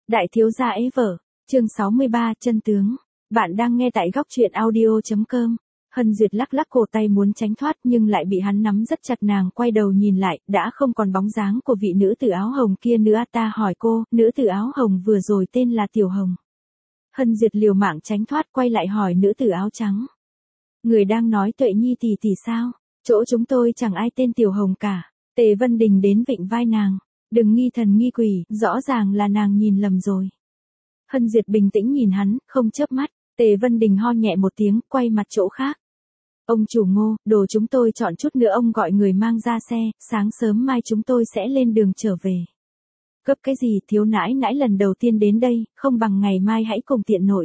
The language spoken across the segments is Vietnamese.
Đại thiếu gia ế vợ, chương 63, chân tướng. Bạn đang nghe tại góc truyện audio.com. Hân Duyệt lắc lắc cổ tay muốn tránh thoát nhưng lại bị hắn nắm rất chặt, nàng quay đầu nhìn lại, đã không còn bóng dáng của vị nữ tử áo hồng kia nữa. Ta hỏi cô, nữ tử áo hồng vừa rồi tên là Tiểu Hồng. Hân Duyệt liều mạng tránh thoát, quay lại hỏi nữ tử áo trắng. Người đang nói Tuệ Nhi tỷ tỷ sao? Chỗ chúng tôi chẳng ai tên Tiểu Hồng cả. Tề Vân Đình đến vịnh vai nàng. Đừng nghi thần nghi quỷ, rõ ràng là nàng nhìn lầm rồi. Hân Duyệt bình tĩnh nhìn hắn, không chớp mắt. Tề Vân Đình ho nhẹ một tiếng, quay mặt chỗ khác. Ông chủ Ngô, đồ chúng tôi chọn chút nữa ông gọi người mang ra xe, sáng sớm mai chúng tôi sẽ lên đường trở về. Gấp cái gì, thiếu nãi nãi lần đầu tiên đến đây, không bằng ngày mai hãy cùng tiện nội.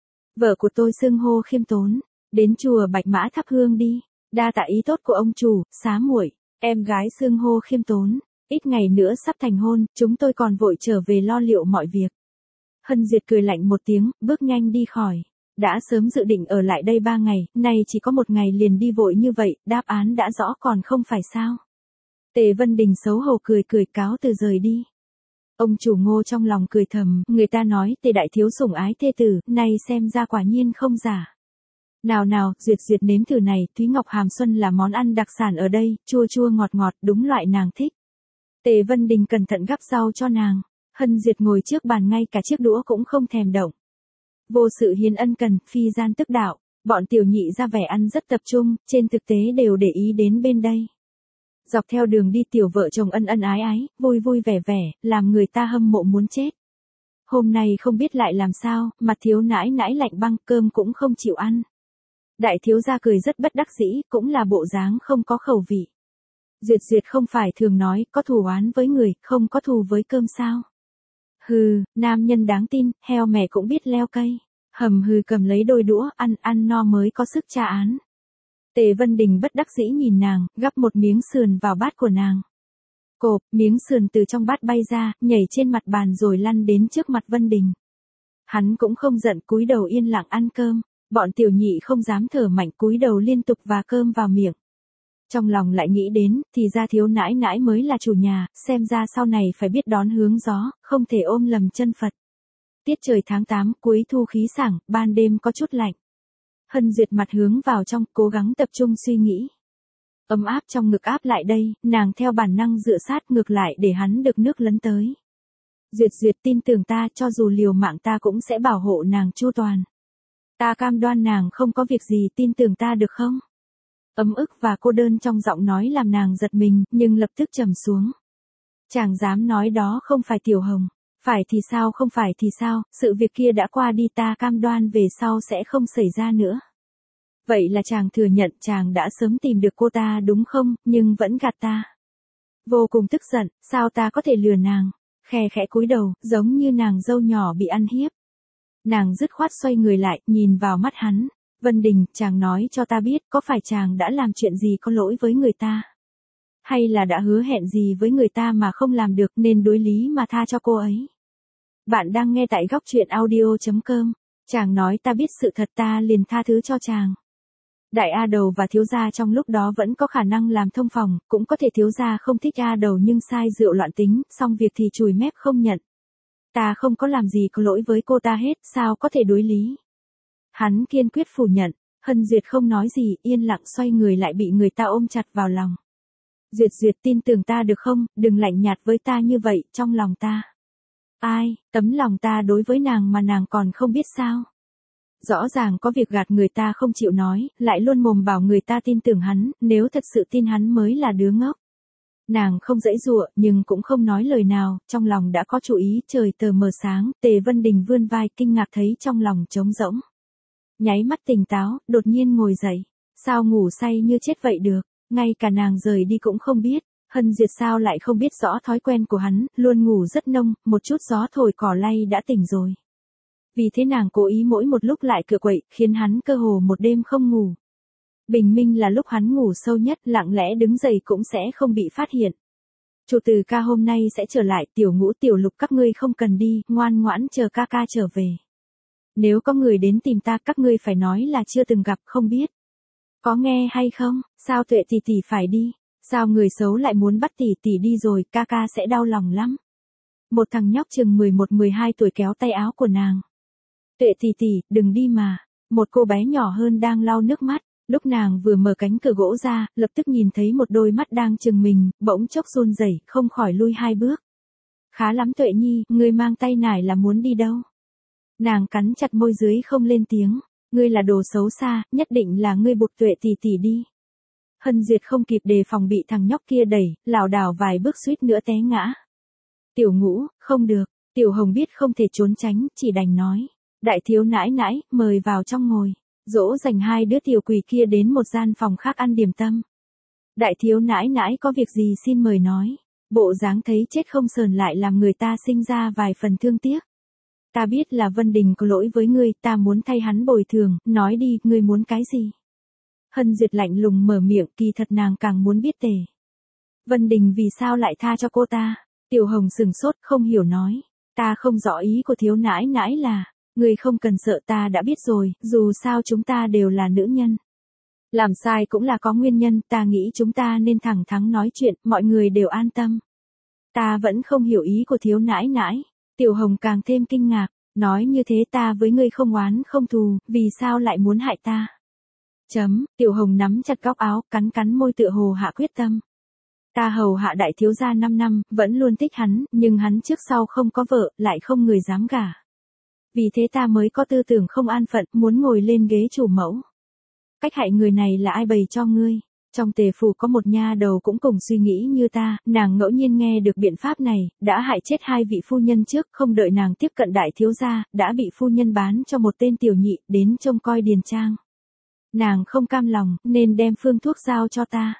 Vợ của tôi xưng hô khiêm tốn, đến chùa Bạch Mã thắp hương đi, đa tạ ý tốt của ông chủ, xá muội. Em gái xưng hô khiêm tốn, ít ngày nữa sắp thành hôn, chúng tôi còn vội trở về lo liệu mọi việc. Hân Duyệt cười lạnh một tiếng, bước nhanh đi khỏi. Đã sớm dự định ở lại đây 3 ngày, nay chỉ có 1 ngày liền đi vội như vậy, đáp án đã rõ còn không phải sao. Tề Vân Đình xấu hổ cười cáo từ rời đi. Ông chủ Ngô trong lòng cười thầm, người ta nói Tề đại thiếu sủng ái thê tử, nay xem ra quả nhiên không giả. Nào, Duyệt nếm thử này, Thúy Ngọc Hàm Xuân là món ăn đặc sản ở đây, chua chua ngọt, đúng loại nàng thích. Tề Vân Đình cẩn thận gắp rau cho nàng. Hân Duyệt ngồi trước bàn ngay cả chiếc đũa cũng không thèm động. Vô sự hiến ân cần, phi gian tức đạo, bọn tiểu nhị ra vẻ ăn rất tập trung, trên thực tế đều để ý đến bên đây. Dọc theo đường đi tiểu vợ chồng ân ái, vui vẻ, làm người ta hâm mộ muốn chết. Hôm nay không biết lại làm sao, mặt thiếu nãi nãi lạnh băng, cơm cũng không chịu ăn. Đại thiếu gia cười rất bất đắc dĩ, cũng là bộ dáng không có khẩu vị. Duyệt không phải thường nói, có thù oán với người, không có thù với cơm sao. Hừ, nam nhân đáng tin, heo mẹ cũng biết leo cây. Hầm hừ cầm lấy đôi đũa, ăn no mới có sức tra án. Tề Vân Đình bất đắc dĩ nhìn nàng, gắp một miếng sườn vào bát của nàng. Cộp, miếng sườn từ trong bát bay ra, nhảy trên mặt bàn rồi lăn đến trước mặt Vân Đình. Hắn cũng không giận, cúi đầu yên lặng ăn cơm. Bọn tiểu nhị không dám thở mạnh, cúi đầu liên tục và cơm vào miệng. Trong lòng lại nghĩ đến, thì ra thiếu nãi nãi mới là chủ nhà, xem ra sau này phải biết đón hướng gió, không thể ôm lầm chân Phật. Tiết trời tháng 8, cuối thu khí sảng, ban đêm có chút lạnh. Hân Duyệt mặt hướng vào trong, cố gắng tập trung suy nghĩ. Ấm áp trong ngực áp lại đây, nàng theo bản năng dựa sát ngược lại để hắn được nước lấn tới. Duyệt tin tưởng ta, cho dù liều mạng ta cũng sẽ bảo hộ nàng chu toàn. Ta cam đoan nàng không có việc gì, tin tưởng ta được không? Ấm ức và cô đơn trong giọng nói làm nàng giật mình, nhưng lập tức trầm xuống. Chàng dám nói đó không phải Tiểu Hồng. Phải thì sao, không phải thì sao, sự việc kia đã qua đi, ta cam đoan về sau sẽ không xảy ra nữa. Vậy là chàng thừa nhận chàng đã sớm tìm được cô ta đúng không, nhưng vẫn gạt ta. Vô cùng tức giận, sao ta có thể lừa nàng? Khẽ cúi đầu, giống như nàng dâu nhỏ bị ăn hiếp. Nàng dứt khoát xoay người lại, nhìn vào mắt hắn. Vân Đình, chàng nói cho ta biết, có phải chàng đã làm chuyện gì có lỗi với người ta? Hay là đã hứa hẹn gì với người ta mà không làm được nên đối lý mà tha cho cô ấy? Bạn đang nghe tại góc truyện audio.com. Chàng nói ta biết sự thật, ta liền tha thứ cho chàng. Đại A Đầu và thiếu gia trong lúc đó vẫn có khả năng làm thông phòng, cũng có thể thiếu gia không thích A Đầu nhưng sai rượu loạn tính, xong việc thì chùi mép không nhận. Ta không có làm gì có lỗi với cô ta hết, sao có thể đối lý? Hắn kiên quyết phủ nhận. Hân Duyệt không nói gì, yên lặng xoay người lại bị người ta ôm chặt vào lòng. Duyệt tin tưởng ta được không, đừng lạnh nhạt với ta như vậy, trong lòng ta. Ai, tấm lòng ta đối với nàng mà nàng còn không biết sao? Rõ ràng có việc gạt người ta không chịu nói, lại luôn mồm bảo người ta tin tưởng hắn, nếu thật sự tin hắn mới là đứa ngốc. Nàng không giãy giụa, nhưng cũng không nói lời nào, trong lòng đã có chủ ý. Trời tờ mờ sáng, Tề Vân Đình vươn vai kinh ngạc thấy trong lòng trống rỗng. Nháy mắt tỉnh táo, đột nhiên ngồi dậy. Sao ngủ say như chết vậy được, ngay cả nàng rời đi cũng không biết. Hân Duyệt sao lại không biết rõ thói quen của hắn, luôn ngủ rất nông, một chút gió thổi cỏ lay đã tỉnh rồi. Vì thế nàng cố ý mỗi một lúc lại cựa quậy, khiến hắn cơ hồ một đêm không ngủ. Bình minh là lúc hắn ngủ sâu nhất, lặng lẽ đứng dậy cũng sẽ không bị phát hiện. Chủ từ ca hôm nay sẽ trở lại, Tiểu Ngũ Tiểu Lục các ngươi không cần đi, ngoan ngoãn chờ ca ca trở về. Nếu có người đến tìm ta, các ngươi phải nói là chưa từng gặp, không biết. Có nghe hay không? Sao Tuệ tỷ tỷ phải đi? Sao người xấu lại muốn bắt tỷ tỷ đi rồi, ca ca sẽ đau lòng lắm. Một thằng nhóc chừng 11-12 tuổi kéo tay áo của nàng. Tuệ tỷ tỷ, đừng đi mà. Một cô bé nhỏ hơn đang lau nước mắt. Lúc nàng vừa mở cánh cửa gỗ ra, lập tức nhìn thấy một đôi mắt đang chừng mình, bỗng chốc run rẩy, không khỏi lui 2 bước. Khá lắm Tuệ Nhi, ngươi mang tay nải là muốn đi đâu? Nàng cắn chặt môi dưới không lên tiếng. Ngươi là đồ xấu xa, nhất định là ngươi buộc Tuệ tỷ tỷ đi. Hân Duyệt không kịp đề phòng bị thằng nhóc kia đẩy, lảo đảo vài bước suýt nữa té ngã. Tiểu Ngũ, không được. Tiểu Hồng biết không thể trốn tránh, chỉ đành nói. Đại thiếu nãi nãi, mời vào trong ngồi. Dỗ dành 2 đứa tiểu quỷ kia đến một gian phòng khác ăn điểm tâm. Đại thiếu nãi nãi có việc gì xin mời nói. Bộ dáng thấy chết không sờn lại làm người ta sinh ra vài phần thương tiếc. Ta biết là Vân Đình có lỗi với ngươi, ta muốn thay hắn bồi thường, nói đi, ngươi muốn cái gì? Hân Duyệt lạnh lùng mở miệng, kỳ thật nàng càng muốn biết tề. Vân Đình vì sao lại tha cho cô ta? Tiểu Hồng sừng sốt, không hiểu nói. Ta không rõ ý của thiếu nãi nãi là, ngươi không cần sợ, ta đã biết rồi, dù sao chúng ta đều là nữ nhân. Làm sai cũng là có nguyên nhân, ta nghĩ chúng ta nên thẳng thắn nói chuyện, mọi người đều an tâm. Ta vẫn không hiểu ý của thiếu nãi nãi. Tiểu Hồng càng thêm kinh ngạc, nói như thế ta với ngươi không oán không thù, vì sao lại muốn hại ta? Tiểu Hồng nắm chặt góc áo, cắn cắn môi tựa hồ hạ quyết tâm. Ta hầu hạ đại thiếu gia 5 năm, vẫn luôn thích hắn, nhưng hắn trước sau không có vợ, lại không người dám gả. Vì thế ta mới có tư tưởng không an phận, muốn ngồi lên ghế chủ mẫu. Cách hại người này là ai bày cho ngươi? Trong Tề phủ có một nha đầu cũng cùng suy nghĩ như ta, nàng ngẫu nhiên nghe được biện pháp này, đã hại chết 2 vị phu nhân trước, không đợi nàng tiếp cận đại thiếu gia, đã bị phu nhân bán cho một tên tiểu nhị, đến trông coi điền trang. Nàng không cam lòng, nên đem phương thuốc giao cho ta.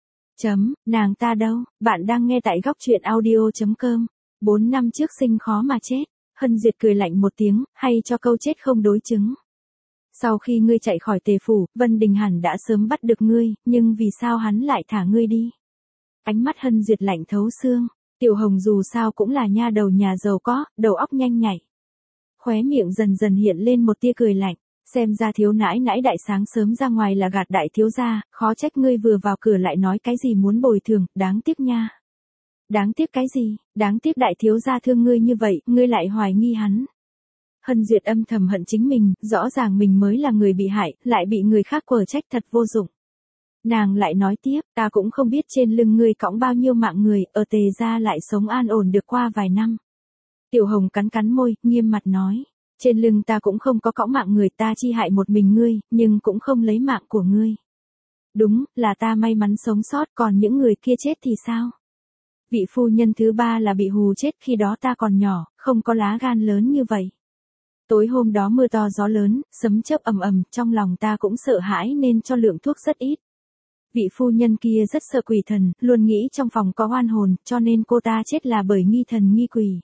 Nàng ta đâu? Bạn đang nghe tại góc truyện audio.com. 4 năm trước sinh khó mà chết. Hân Duyệt cười lạnh một tiếng, hay cho câu chết không đối chứng. Sau khi ngươi chạy khỏi Tề phủ, Vân Đình hẳn đã sớm bắt được ngươi, nhưng vì sao hắn lại thả ngươi đi? Ánh mắt Hân Duyệt lạnh thấu xương. Tiểu Hồng dù sao cũng là nha đầu nhà giàu có, đầu óc nhanh nhạy. Khóe miệng dần dần hiện lên một tia cười lạnh. Xem ra thiếu nãi nãi đại sáng sớm ra ngoài là gạt đại thiếu gia, khó trách ngươi vừa vào cửa lại nói cái gì muốn bồi thường, đáng tiếc nha. Đáng tiếc cái gì? Đáng tiếc đại thiếu gia thương ngươi như vậy, ngươi lại hoài nghi hắn. Hân Duyệt âm thầm hận chính mình, rõ ràng mình mới là người bị hại, lại bị người khác quở trách thật vô dụng. Nàng lại nói tiếp, ta cũng không biết trên lưng ngươi cõng bao nhiêu mạng người, ở Tề gia lại sống an ổn được qua vài năm. Tiểu Hồng cắn cắn môi, nghiêm mặt nói. Trên lưng ta cũng không có cõng mạng người, ta chi hại một mình ngươi, nhưng cũng không lấy mạng của ngươi. Đúng, là ta may mắn sống sót, còn những người kia chết thì sao? Vị phu nhân thứ 3 là bị hù chết, khi đó ta còn nhỏ, không có lá gan lớn như vậy. Tối hôm đó mưa to gió lớn, sấm chớp ầm ầm, trong lòng ta cũng sợ hãi nên cho lượng thuốc rất ít. Vị phu nhân kia rất sợ quỷ thần, luôn nghĩ trong phòng có oan hồn, cho nên cô ta chết là bởi nghi thần nghi quỷ.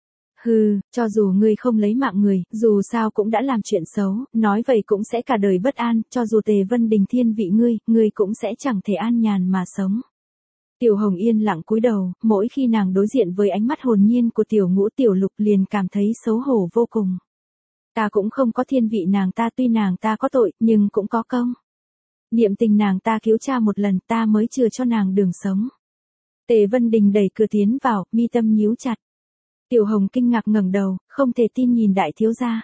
Hừ, cho dù ngươi không lấy mạng người, dù sao cũng đã làm chuyện xấu, nói vậy cũng sẽ cả đời bất an, cho dù Tề Vân Đình thiên vị ngươi cũng sẽ chẳng thể an nhàn mà sống. Tiểu Hồng yên lặng cúi đầu, mỗi khi nàng đối diện với ánh mắt hồn nhiên của Tiểu Ngũ Tiểu Lục liền cảm thấy xấu hổ vô cùng. Ta cũng không có thiên vị nàng ta, tuy nàng ta có tội, nhưng cũng có công. Niệm tình nàng ta cứu cha một lần, ta mới chừa cho nàng đường sống. Tề Vân Đình đẩy cửa tiến vào, mi tâm nhíu chặt. Tiểu Hồng kinh ngạc ngẩng đầu, không thể tin nhìn đại thiếu gia.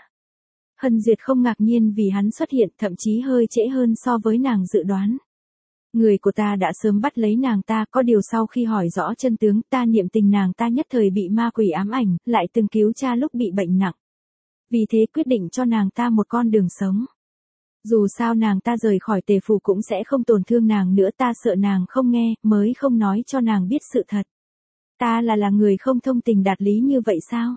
Hân Duyệt không ngạc nhiên vì hắn xuất hiện, thậm chí hơi trễ hơn so với nàng dự đoán. Người của ta đã sớm bắt lấy nàng ta, có điều sau khi hỏi rõ chân tướng, ta niệm tình nàng ta nhất thời bị ma quỷ ám ảnh, lại từng cứu cha lúc bị bệnh nặng. Vì thế quyết định cho nàng ta một con đường sống. Dù sao nàng ta rời khỏi Tề phủ cũng sẽ không tổn thương nàng nữa, ta sợ nàng không nghe, mới không nói cho nàng biết sự thật. Ta là người không thông tình đạt lý như vậy sao?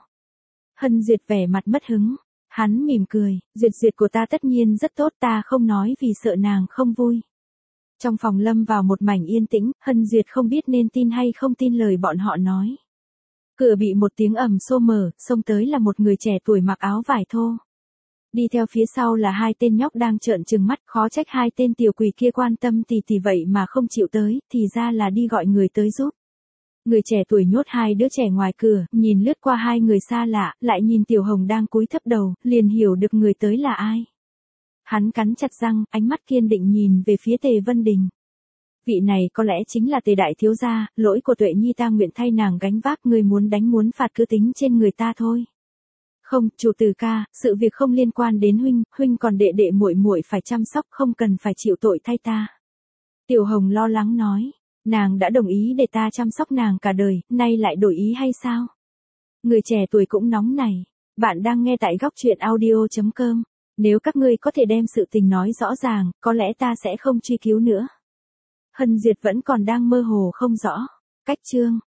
Hân Duyệt vẻ mặt mất hứng. Hắn mỉm cười, Duyệt của ta tất nhiên rất tốt, ta không nói vì sợ nàng không vui. Trong phòng lâm vào một mảnh yên tĩnh, Hân Duyệt không biết nên tin hay không tin lời bọn họ nói. Cửa bị một tiếng ầm xô mở, xông tới là một người trẻ tuổi mặc áo vải thô. Đi theo phía sau là 2 tên nhóc đang trợn trừng mắt, khó trách 2 tên tiểu quỷ kia quan tâm tỷ vậy mà không chịu tới, thì ra là đi gọi người tới giúp. Người trẻ tuổi nhốt 2 đứa trẻ ngoài cửa, nhìn lướt qua 2 người xa lạ, lại nhìn Tiểu Hồng đang cúi thấp đầu, liền hiểu được người tới là ai. Hắn cắn chặt răng, ánh mắt kiên định nhìn về phía Tề Vân Đình. Vị này có lẽ chính là Tề đại thiếu gia, lỗi của Tuệ Nhi ta nguyện thay nàng gánh vác, người muốn đánh muốn phạt cứ tính trên người ta thôi. Không, chủ tử ca, sự việc không liên quan đến huynh còn đệ đệ muội muội phải chăm sóc, không cần phải chịu tội thay ta. Tiểu Hồng lo lắng nói, nàng đã đồng ý để ta chăm sóc nàng cả đời, nay lại đổi ý hay sao? Người trẻ tuổi cũng nóng này. Bạn đang nghe tại góc truyện audio.com. Nếu các ngươi có thể đem sự tình nói rõ ràng, có lẽ ta sẽ không truy cứu nữa. Hân Duyệt vẫn còn đang mơ hồ không rõ. Cách chương